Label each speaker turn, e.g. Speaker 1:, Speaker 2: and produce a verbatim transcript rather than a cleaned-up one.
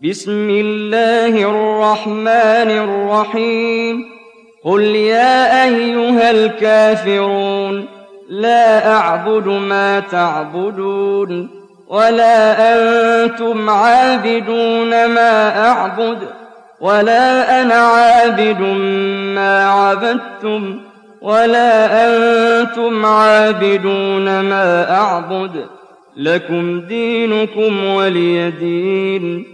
Speaker 1: بسم الله الرحمن الرحيم قل يا أيها الكافرون لا أعبد ما تعبدون ولا أنتم عابدون ما أعبد ولا أنا عابد ما عبدتم ولا أنتم عابدون ما أعبد لكم دينكم ولي دين.